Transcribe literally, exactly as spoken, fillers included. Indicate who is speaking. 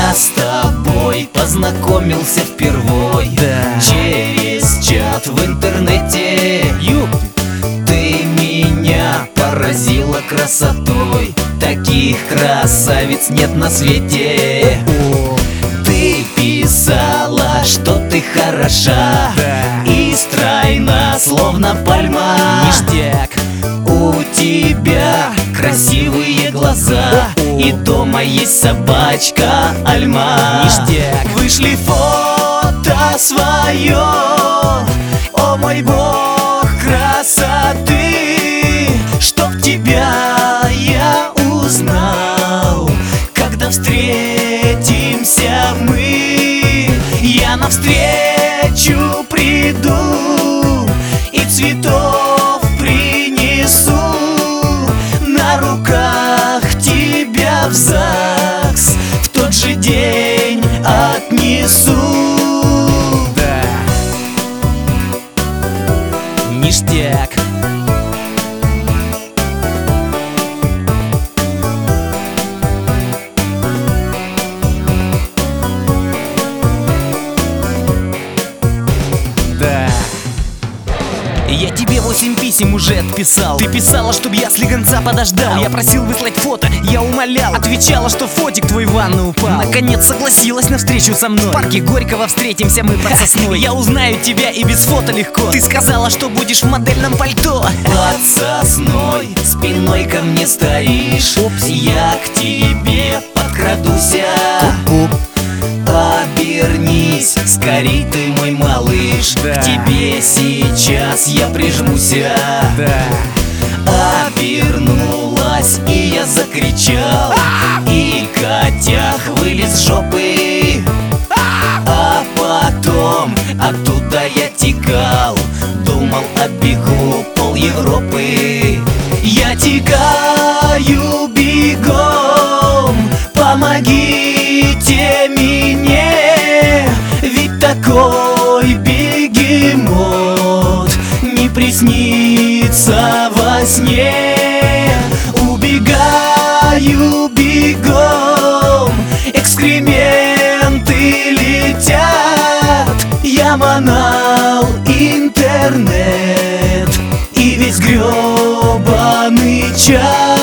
Speaker 1: Я с тобой познакомился впервой,
Speaker 2: Да.
Speaker 1: через чат в интернете.
Speaker 2: Юп.
Speaker 1: Ты меня поразила красотой, таких красавиц нет на свете.
Speaker 2: О,
Speaker 1: Ты писала, что ты хороша,
Speaker 2: да.
Speaker 1: и стройна, словно пальма.
Speaker 2: Ништяк.
Speaker 1: У тебя красивые глаза,
Speaker 2: О-о.
Speaker 1: и дома есть собачка Альма.
Speaker 2: Ништяк.
Speaker 1: Вышли фото свое, о мой бог красоты, чтоб тебя я узнал, когда встретимся мы. Я навстречу приду и цветов принесу, на руках тебя в ЗАГС в тот же день отнесу.
Speaker 2: Да. Ништяк. Да. Я тебе восемь писем уже отписал. Ты писала, чтоб я слегонца подождал. Я просил выслать фото, я умолял. Отвечала, что фотик твой в ванну упал. Наконец согласилась на встречу со мной. В парке Горького встретимся мы под сосной. Я узнаю тебя и без фото легко. Ты сказала, что будешь в модельном пальто.
Speaker 1: Под сосной спиной ко мне стоишь, я к тебе подкрадуся. Обернись, скорей ты, мой малыш,
Speaker 2: Да.
Speaker 1: к тебе сейчас я прижмуся.
Speaker 2: Да.
Speaker 1: Обернулась, и я закричал, и котях вылез с жопы. А потом оттуда я текал, думал, оббегу пол Европы. Я текаю бегом, помогите мне, ведь такой бегемот не приснится во сне. Убегаю бегом, экскременты летят. Я манал интернет и весь грёбаный чат.